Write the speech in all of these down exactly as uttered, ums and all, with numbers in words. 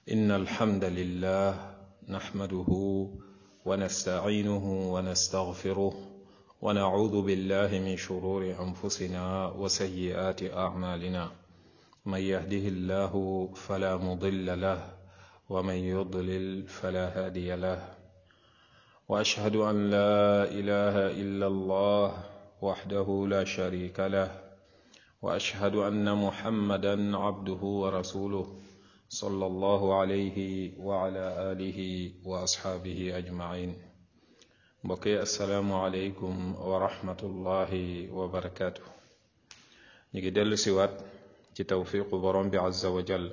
إن الحمد لله نحمده ونستعينه ونستغفره ونعوذ بالله من شرور أنفسنا وسيئات أعمالنا من يهده الله فلا مضل له ومن يضلل فلا هادي له وأشهد أن لا إله إلا الله وحده لا شريك له وأشهد أن محمدا عبده ورسوله صلى الله عليه وعلى آله وأصحابه أجمعين بقي السلام عليكم ورحمة الله وبركاته نيجي دلو سوات ci tawfiqu borom bi azza wa jall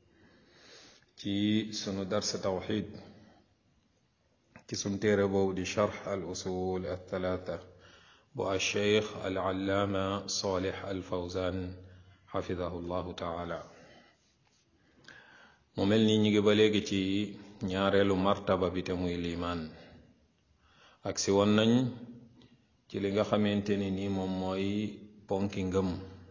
ci sunu dars tawxid ci sunu téere boobu di charx al usul al thalatha bu al cheikh al allaama salih al fawzan xafidahu llahu taala mu mel ni ñi ngi ba léegi ci ñaareelu martaba bi te muy liimaan ak si woon nañ ci li nga xamante ni ni moom mooy ponki ngëm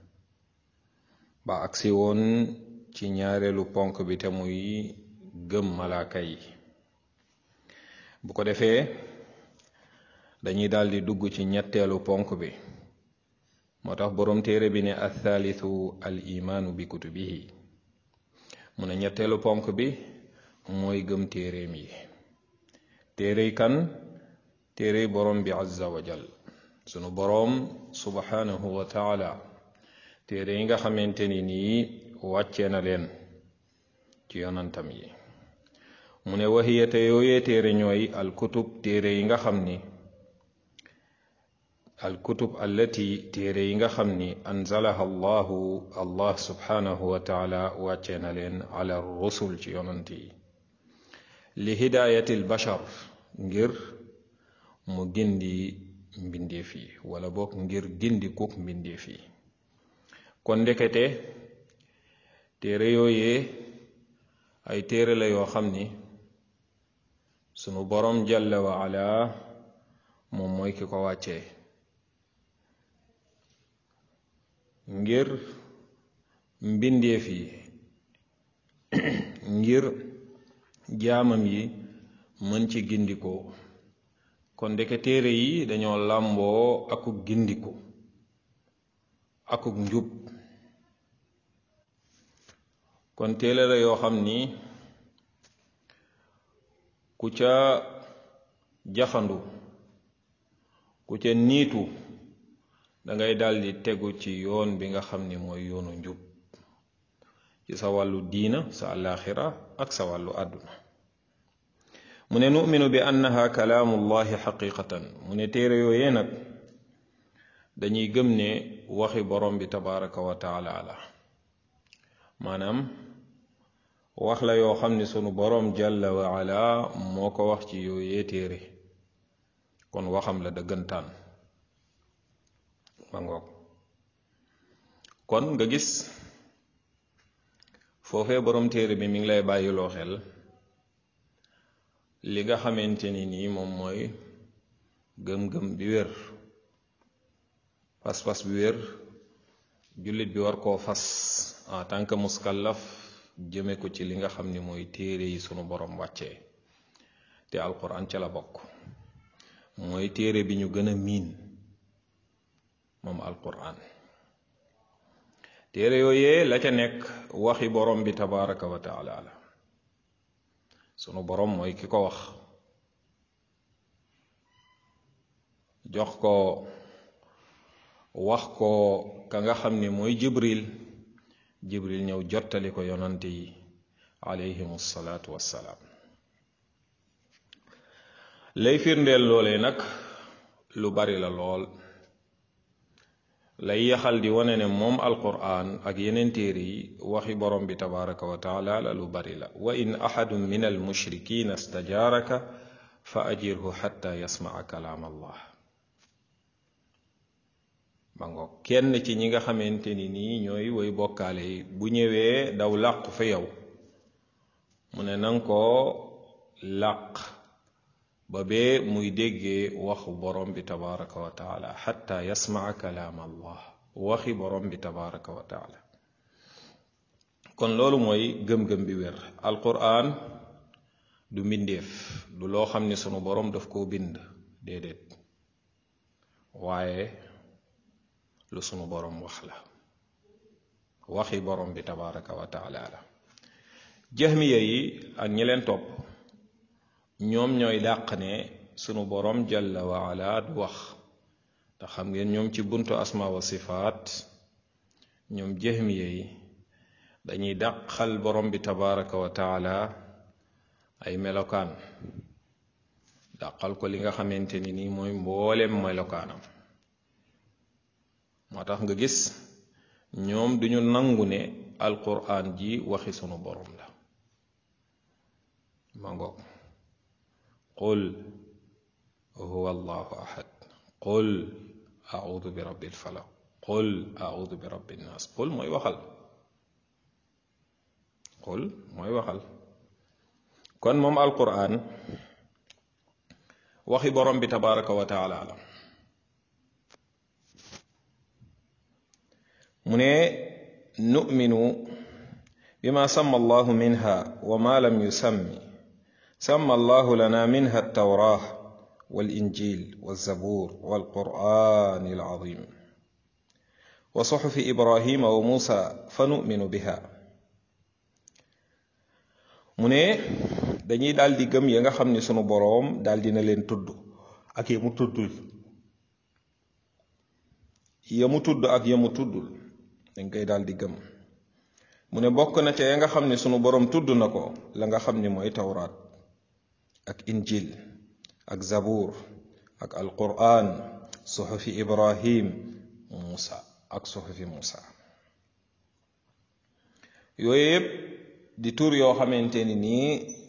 ba agsi woon ci ñaareelu ponk bi te muy gëm malaaka yi bu ko defee dañuy daldi dugg ci ñetteelu ponk bi moo tax boroom téere bi ne athaalithu al imaanu bi kutubihi mu ne ñetteelu ponk bi mooy gëm téereem yi téerey kan téerey boroom bi azza wa jal sunu boroom subhanahu wa taala téere yi nga xamante ni nii wàccee na leen ci yonantam yi mu ne waxiyate yooyee téere ñooy alkutub téere yi nga xam ni alkutub allati téere yi nga xam ni anzalaha allahu allah subhanahu wa taala wàccee na leen ala rusul ci yonant yi li hidayati al bashar ngir mu gindi mbindeef yi wala boog ngir gindi kuk mbindeef yi kon ndekete téere yooyee ay téere la yoo xam ni sunu boroom jalla wa ala moom mooy ki ko wàccee ngir mbindeef yi ngir jaamam yi mën ci gindiko kon ndeke téere yi dañoo làmboo akuk gindiko akuk njub kon téere la yoo xam ni ku ca jaxandu ku ca niitu dangay daldi tegu ci yoon bi nga xam ni mooy yoonu njub ci sa wàllu diina sa àllaaxira ak sa wàllu àdduna mu ne nu'minu bi annaha kalaamullahi xaqiqatan mu ne téere yooyee nag dañuy gëm ne waxi borom bi tabaraka wa taala la maanaam wax la yoo xam ne sunu borom jalla wa ala moo ko wax ci yooyee téere kon waxam la dëggantaan ma ngoog kon nga gis foofee borom téere bi mi ngi lay bàyyiloo xel li nga xamante ni nii moom mooy gëm-gëm bi wér pas-pas bi wér jullit bi war koo fas en tant que muskallaf jëme ko ci li nga xam ni mooy téere yi sunu borom wàccee te alquran ca la bokk mooy téere bi ñu gën a miin moom alquran téere yooyee la ca nekk waxi borom bi tabaraka wa taala la sunu borom mooy ki ko wax jox ko wax ko ka nga xam ni mooy jibril jibril ñëw jottali ko yonante yi alayhimu salaatu wassalaam lay firndeel loolee nag lu bari la lool lay yaxal di wane ne moom alquran ak yeneen téere yi waxi borom bi tabaraka wa taala la lu bari la wa in ahadun min almushrikiina stajaaraka fa ajirhu xatta yasmaa kalaam allah ba ngoog kenn ci ñi nga xamante ni nii ñooy woy bokkaale yi bu ñëwee daw làqu fa yow mu ne nanga ko làq ba bee muy déggee waxu borom bi tabaraka wa taala xatta yasmaa kalaam allah waxi borom bi tabaraka wa taala kon loolu mooy gëm-gëm bi wér. alquran du mbindeef, du loo xam ni sunu borom daf koo bind, déedéet, waaye lu sunu borom wax la, waxi borom bi tabaraka wa taala la. jahmiya yi ak ñi leen topp ñoom ñooy dàq ne sunu borom jalla wa ala du wax. te xam ngeen ñoom ci buntu asma wa sifaat, ñoom jahmiya yi dañuy dàqal borom bi tabaraka wa taala ay melokaan, dàqal ko li nga xamante ni nii mooy mboolem melokaanam. moo tax nga gis ñoom duñu nangu ne alquran ji waxi sunu borom la. ma ngoog qul huwa allahu ahad, qul audu bi rabbil falaq, qul audu bi rabbin nas. qul mooy waxal, qul mooy waxal. kon moom alquran waxi borom bi tabaraka wa taala la. mu ne nu'minu bima samma allahu minha wa ma lam yusammi samma allahu lana minha at-tawrah wal injil wal zabur wal qur'an al azim wa suhufi ibrahima wa musa fa nu'minu biha. mu ne dañuy daal di gëm ya nga xam ni sunu boroom daal dina leen tudd ak ya mu tuddul, ya mu tudd ak ya mu tuddul dañ koy daal di gëm. mu ne bokk na ca ya nga xam ni sunu boroom tudd na ko la nga xam ni mooy tawraat ak injil ak zabur ak alquran, suhufi ibrahim musa ak suhufi musa. yooyu yépp di tur yoo xamante ni nii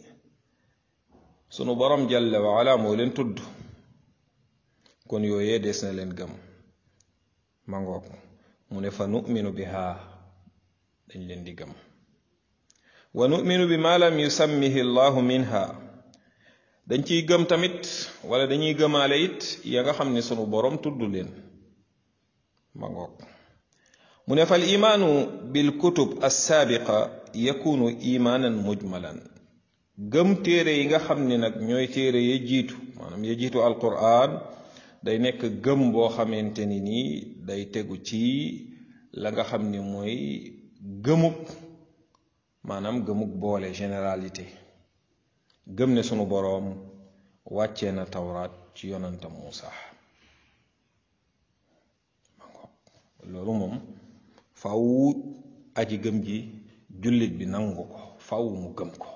sunu borom jalla wa ala moo leen tudd, kon yooyee des na leen gëm. mangoog mu ne fa nu'minu biha, dañ leen di gëm. wa nu'minu bi ma lam yusammihi allahu minha, dañ ciy gëm tamit wala dañuy gëmaale it ya nga xam ne sunu borom tudd leen. mangoog mu ne fal imaanu bil kutub as-saabiqa yakunu imaanan mujmalan. gëm téere yi nga xam ne nag ñooy téere ya jiitu, maanaam ya jiitu alquran, day nekk gëm boo xamante ni nii day tegu ci la nga xam ni mooy gëmuk, maanaam gëmuk boole généralité. gëm ne sunu boroom wàccee na tawraat ci yonantam Muusa. loolu moom faw aji gëm ji jullit bi nangu ko, faw mu gëm ko.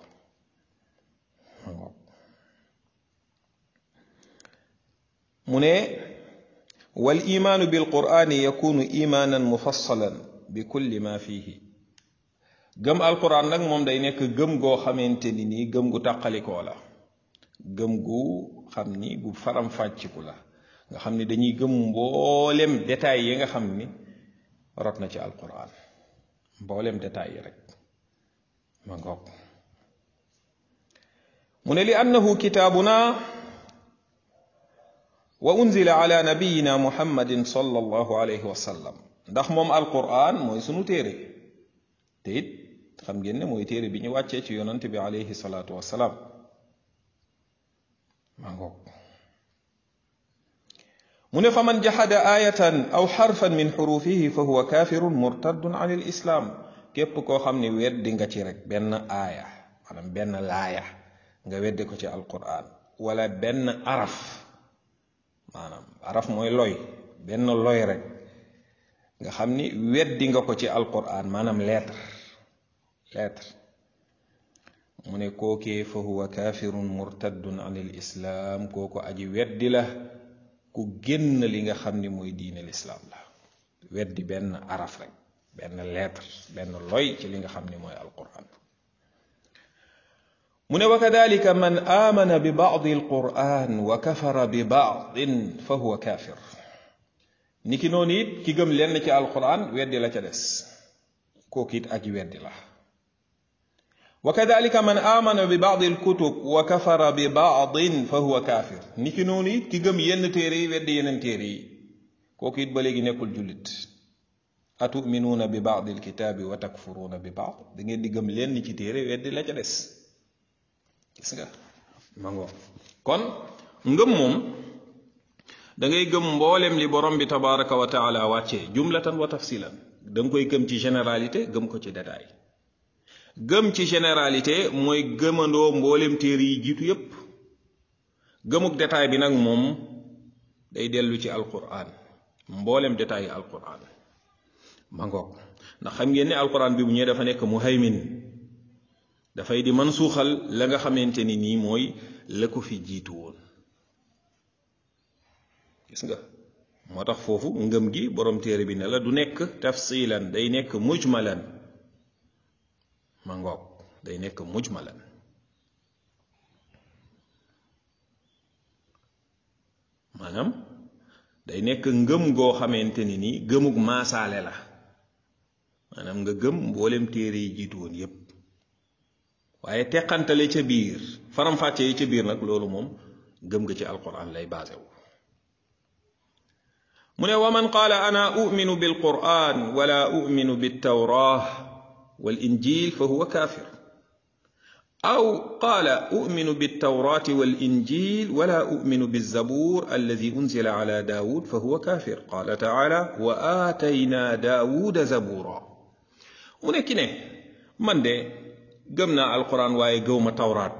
mu ne wal imaanu bil qur'ani yakunu imaanan mufassalan bi kulli ma fihi. gëm alquran nag moom day nekk gëm goo xamante ni nii gëm gu tàqalikoo la, gëm gu xam ni gu faram fàcciku la, nga xam ni dañuy gëm mboolem détails yi nga xam ni rot na ci alquran, mboolem détails yi rek. ma ngoog mu ne li annahu kitaabuna wa unzila ala nabiyina muhammadin sallallahu alayhi wa sallam. ndax moom alquran mooy sunu téere, te it xam ngeen ne mooy téere bi ñu wàccee ci yonante bi alayhi salaatu wassalaam. maa ngoog mu ne fa man jaxada ayatan aw xarfan min xurufihi fa huwa kafirun murtaddun an il islam. képp koo xam ni weddi nga ci rek benn aaya, maanaam benn laaya nga weddi ko ci alquran, wala benn araf, maanaam araf mooy loy, benn loy rek nga xam ni weddi nga ko ci alquran, maanaam lettre lettre mu ne kookee fa huwa kafirun murtaddun an il islam. kooku aji weddi la, ku génn li nga xam ni mooy diine lislaam la. weddi benn araf rek, benn lettre, benn loy ci li nga xam ni mooy alquran. mu ne wa kadalika man amana bi ba'di alquran wa kafara bi ba'din fa huwa kafir. niki noonu it ki gëm lenn ci alquran weddi la ca des, kooku it aji weddi la. wa kadalika man amana bi ba'di alkutub wa kafara bi ba'din fa huwa kafir. niki noonu it ki gëm yenn téere yi weddi yeneen téere yi, kooku it ba léegi nekkul jullit. atuminuuna bi baadi alkitaabi wa takfuruuna bi baad da ngeen di gëm leen ci téere weddi la ca des. gis nga ma ngoo kon ngëm moom da ngay gëm mboolem li borom bi tabaraka wa taala wàccee jumlatan wa tafsilan da nga koy gëm ci généralité gëm ko ci détail. gëm ci généralité mooy gëmandoo mboolem téere yi jiitu yépp. gëmuk détail bi nag moom day dellu ci alquran mboolem détail yi alquran ma ngoog ndax xam ngeen ne alquran bi bu ñëwee dafa nekk muhaymin dafay di man suuxal la nga xamante ni nii mooy la ko fi jiitu woon. gis nga moo tax foofu ngëm gi borom téere bi ne la du nekk tafsilan day nekk mujmalan ma ngoog day nekk mujmalan. maanaam day nekk ngëm goo xamante ni nii gëmug maasaale la maanaam nga gëm mboolem téere yi jiitu woon yépp waaye teqantale ca biir faram-fàcce yi ca biir nag loolu moom gëm nga ci alquran lay basé wu. mu ne wa man qaala ana uminu bilquran wala uminu biltawrah wal injil fa huwa kaafir aw qaala uminu biltawrati wal injil wala uminu bilzabur alladi unzila ala daawud fa huwa kaafir qaala taala wa aatayna daawuda zabura. mu ne ki ne man de gëm naa alquran waaye gëw ma tawraat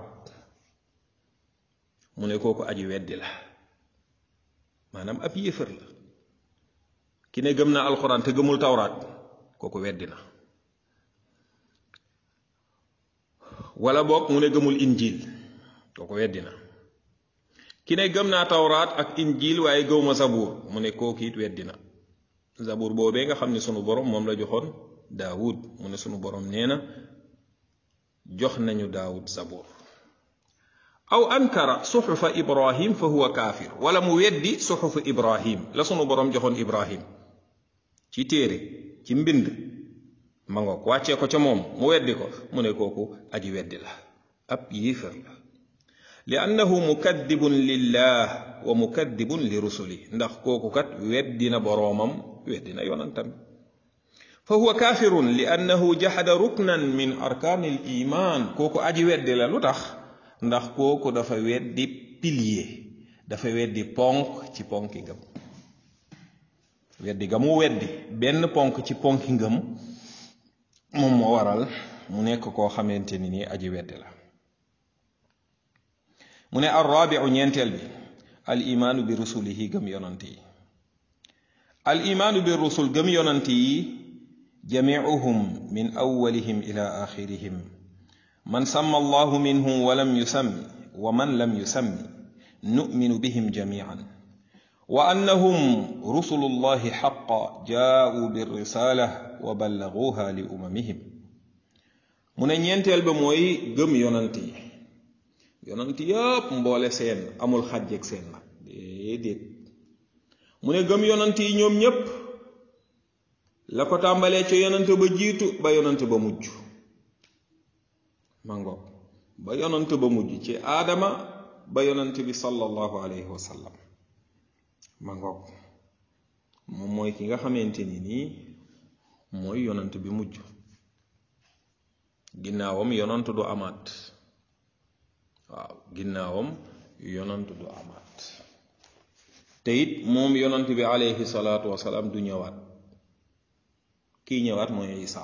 mu ne kooku aji weddi la maanaam ab yéefar la. ki ne gëm naa alquran te gëmul tawraat kooku weddi na. wala boog mu ne gëmul injil kooku weddi na. ki ne gëm naa tawraat ak injil waaye gëw ma zabuur mu ne kooku it weddi na. zabuur boobee nga xam ne sunu borom moom la joxoon daawud mu ne sunu borom nee na jox nañu daawud zabuur. aw ankara suxufa ibrahim fa huwa kaafir wala mu weddi suxufa ibrahim la sunu borom joxoon ibrahim ci téere ci mbind ma ngoog wàccee ko ca moom mu weddi ko mu ne kooku aji weddi la ab yéefar la. li annahu mukaddibun lillah wa mukaddibun li rusuli ndax kooku kat weddi na boroomam weddi na yonantam. fa huwa kaafirun li annahu jaxada ruknan min arkaani al iman kooku aji weddi la lu tax ndax kooku dafa weddi pilier dafa weddi ponk ci ponki ngëm. weddi ga mu weddi benn ponk ci ponki ngëm moom moo waral mu nekk koo xamante ni nii aji weddi la. mu ne arrabiu ñeenteel bi al imaanu bi rusulihi gëm yonant yi. al imaanu bi rusul gëm yonant yi jamiuhum min awwalihim ila axirihim man samma allahu minhum wa lam yusammi wa man lam yusammi nu'minu bihim jamian wa annahum rusulullahi xaqa jaa'u birrisala wa ballaguha li umamihim. mu ne ñeenteel ba mooy gëm yonant yi. yonant yëpp mboole seen amul xàjjeeg seen nag déedéet. mu ne gëm yonant yi ñoom ñépp la ko tàmbalee ca yonant ba jiitu ba yonant ba mujj mango ba yonant ba mujj ci aadama ba yonant bi sallallahu alayhi wa sallam mango moom mooy ki nga xamante ni nii mooy yonant bi mujj ginnaawam yonant du amaat waaw ginnaawam yonant du amaat te it moom yonant bi alayhi salaatu wasalaam du ñëwaat kii ñëwaat mooy Isa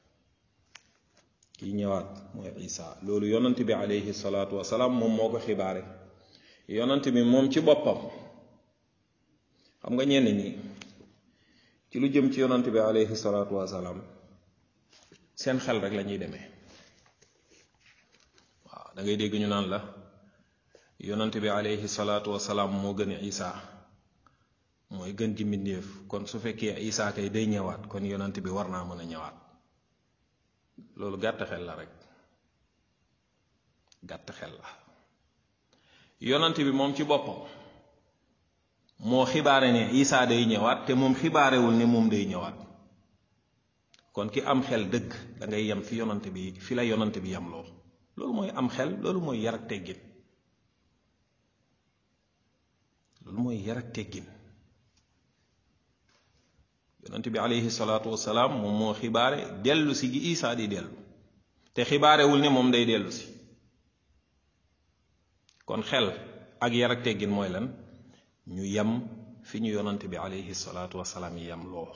kii ñëwaat mooy Isa loolu yonant bi alayhi salaatu wasalaam moom moo ko xibaare. yonant bi moom ci boppam xam nga ñenn ñi ci lu jëm ci yonant bi alayhi salaatu wasalaam seen xel rek la ñuy demee waaw da ngay dégg ñu naan la yonant bi alayhi salaatu wasalaam moo gën a Isa mooy gën ci mbindéef kon su fekkee Isa kay day ñëwaat kon yonant bi war naa mën a ñëwaat. loolu gàtt xel la rek gàtt xel la. yonant bi moom ci boppam moo xibaare ne Isa day ñëwaat te moom xibaarewul ne moom day ñëwaat kon ki am xel dëgg da ngay yem fi yonant bi fi la yonant bi yem loo loolu mooy am xel loolu mooy yar ak teggin loolu mooy yar ak teggin yonent bi alayhi salaatu wasalaam moom moo xibaare dellu si gi Isa di dellu te xibaarewul ne moom day dellu si kon xel ak yar ak teggin mooy lan ñu yem fi ñu yonent bi alayhi salaatu wasalaam yi yem loo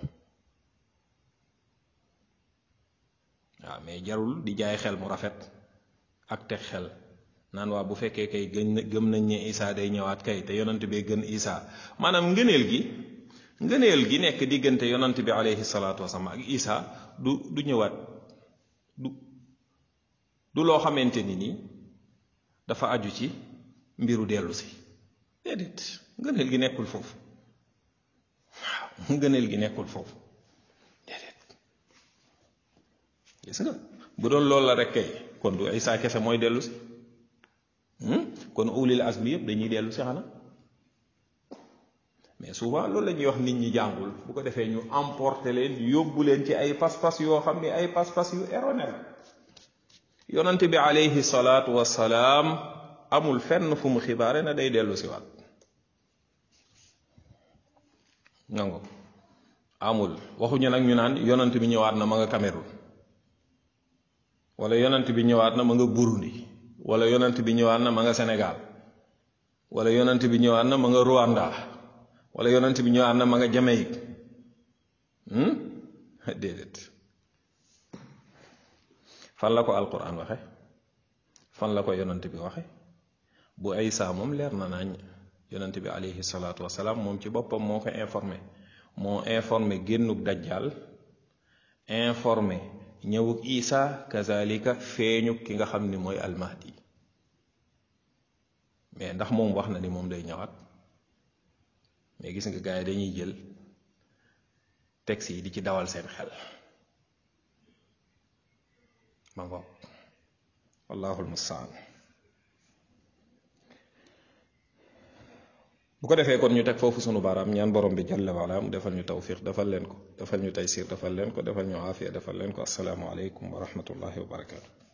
waaw mais jarul di jaay xel mu rafet ak teg xel naan waa bu fekkee kay gën gëm nañ ne Isa day ñëwaat kay te yonent bee gën Isa maanaam ngëneel gi ngëneel gi nekk diggante yonent bi alayhi salaatu wasalaam ak Isa du du ñëwaat du du loo xamante ni nii dafa aju ci mbiru dellu si déedéet ngëneel gi nekkul foofu waaw ngëneel gi nekkul foofu déedéet gis nga bu doon loolu la rek kay kon du Isa kese mooy dellu si kon ulil azmi yëpp dañuy dellu si xanaa mais souvent loolu la ñuy wax nit ñi jàngul bu ko defee ñu emporter leen yóbbu leen ci ay pas-pas yoo xam ne ay pas-pas yu erroné la yonante bi alayhi salaatu wasalaam amul fenn fu mu xibaare na day dellu si waat nangu amul waxuñu nag ñu naan yonant bi ñëwaat na ma nga Cameroun wala yonant bi ñëwaat na ma nga Burundi wala yonant bi ñëwaat na ma nga Sénégal wala yonant bi ñëwaat na ma nga Rwanda wala yonant bi ñëwaat na ma nga Jamaïque déedéet fan la ko alquran waxe fan la ko yonant bi waxe bu Isa moom leer na nañ yonant bi alayhi salaatu wasalaam moom ci boppam moo ko informé moo informé génnug dajjal informé ñëwug Isa kazalika feeñu ki nga xam ni mooy almahdi mais ndax moom wax na ni moom day ñëwaat mais gis nga gars yi dañuy jël texte yi di ci dawal seen xel ma ngo wallahul mustaan bu ko defee kon ñu teg foofu sunu baaraam ñaan borom bi jalla waala mu defal ñu tawfiq defal leen ko defal ñu taysir defal leen ko defal ñu aafiya defal leen ko assalaamu aleykum wa rahmatullahi wa barakaatu